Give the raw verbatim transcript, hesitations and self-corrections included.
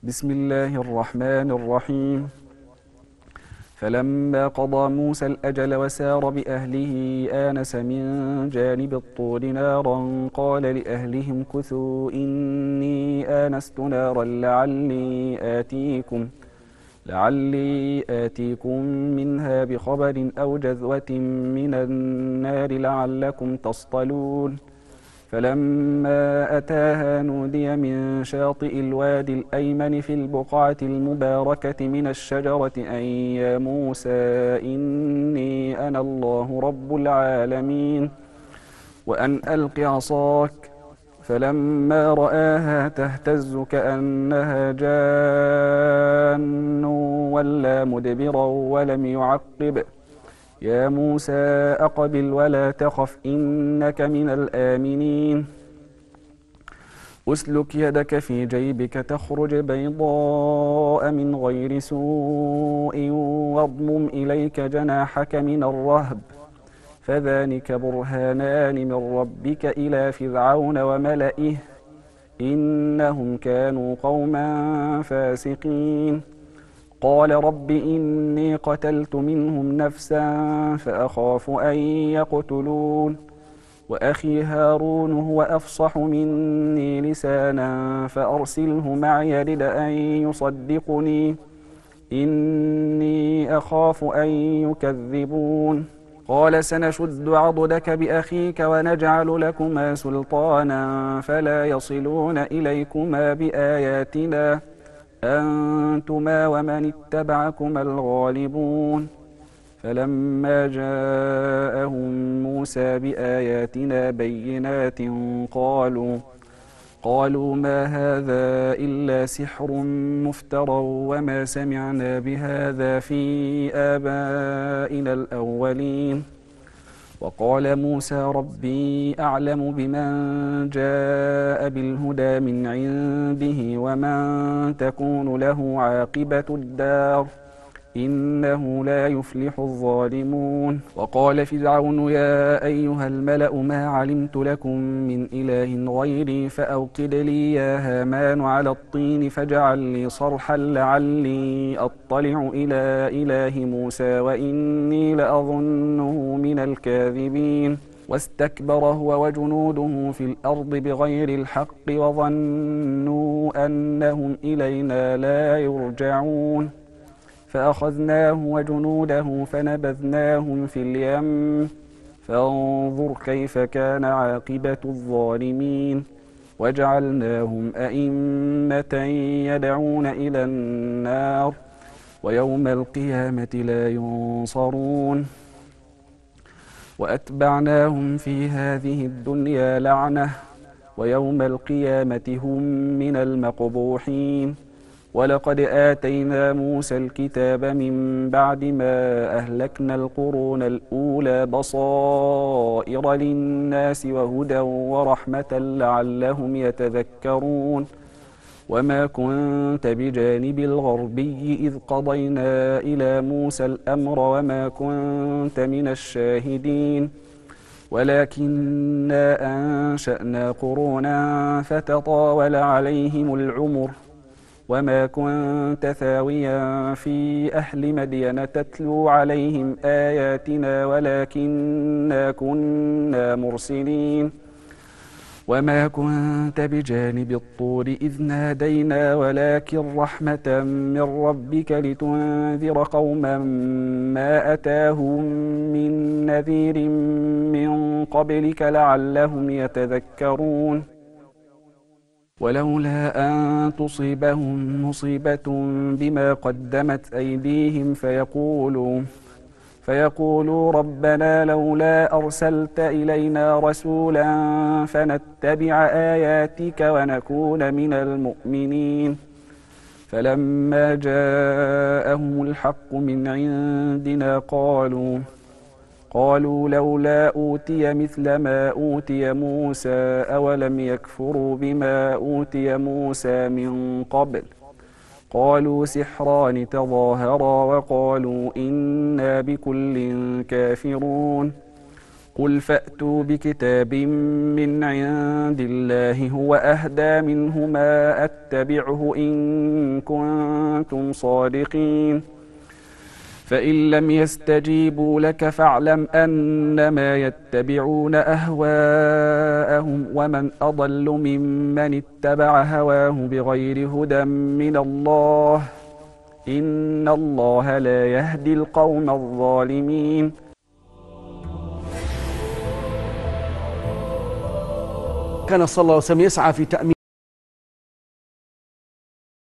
بسم الله الرحمن الرحيم. فلما قضى موسى الأجل وسار بأهله آنس من جانب الطور نارا قال لأهلهم كثوا إني آنست نارا لعلي آتيكم لعلي آتيكم منها بخبر أو جذوة من النار لعلكم تصطلون. فلما أتاها نودي من شاطئ الوادي الأيمن في البقعة المباركة من الشجرة أن يا موسى إني أنا الله رب العالمين وأن ألق عصاك. فلما رآها تهتز كأنها جان ولا مدبرا ولم يعقب يا موسى أقبل ولا تخف إنك من الآمنين. أسلك يدك في جيبك تخرج بيضاء من غير سوء واضمم إليك جناحك من الرهب فذلك برهانان من ربك إلى فرعون وملئه إنهم كانوا قوما فاسقين. قال رب إني قتلت منهم نفسا فأخاف أن يقتلون وأخي هارون هو أفصح مني لسانا فأرسله معي يرد أن يصدقني إني أخاف أن يكذبون. قال سنشد عضدك بأخيك ونجعل لكما سلطانا فلا يصلون إليكما بآياتنا أنتما ومن اتبعكما الغالبون. فلما جاءهم موسى بآياتنا بينات قالوا قالوا ما هذا إلا سحر مفترى وما سمعنا بهذا في آبائنا الأولين. وقال موسى ربي أعلم بمن جاء بالهدى من عنده ومن تكون له عاقبة الدار إنه لا يفلح الظالمون. وقال فرعون يا أيها الملأ ما علمت لكم من إله غيري فأوقد لي يا هامان على الطين فاجعل لي صرحا لعلي أطلع إلى إله موسى وإني لأظنه من الكاذبين. واستكبر هو وجنوده في الأرض بغير الحق وظنوا أنهم إلينا لا يرجعون فأخذناه وجنوده فنبذناهم في اليم فانظر كيف كان عاقبة الظالمين. وجعلناهم أئمة يدعون إلى النار ويوم القيامة لا ينصرون. وأتبعناهم في هذه الدنيا لعنة ويوم القيامة هم من المقبوحين. ولقد آتينا موسى الكتاب من بعد ما أهلكنا القرون الأولى بصائر للناس وهدى ورحمة لعلهم يتذكرون. وما كنت بجانب الغربي إذ قضينا إلى موسى الأمر وما كنت من الشاهدين ولكننا أنشأنا قرونا فتطاول عليهم العمر وما كنت ثاويا في أهل مدين تتلو عليهم آياتنا ولكننا كنا مرسلين. وما كنت بجانب الطور إذ نادينا ولكن رحمة من ربك لتنذر قوما ما أتاهم من نذير من قبلك لعلهم يتذكرون. ولولا أن تصيبهم مصيبة بما قدمت أيديهم فيقولوا فيقولوا ربنا لولا أرسلت إلينا رسولا فنتبع آياتك ونكون من المؤمنين. فلما جاءهم الحق من عندنا قالوا قالوا لولا أوتي مثل ما أوتي موسى أولم يكفروا بما أوتي موسى من قبل قالوا سحران تظاهرا وقالوا إنا بكل كافرون. قل فأتوا بكتاب من عند الله هو أهدى منهما أتبعه إن كنتم صادقين فإن لم يستجيبوا لك فاعلم أنما يتبعون أهواءهم ومن أضل ممن اتبع هواه بغير هدى من الله إن الله لا يهدي القوم الظالمين. كان صلى الله عليه وسلم يسعى في تأمين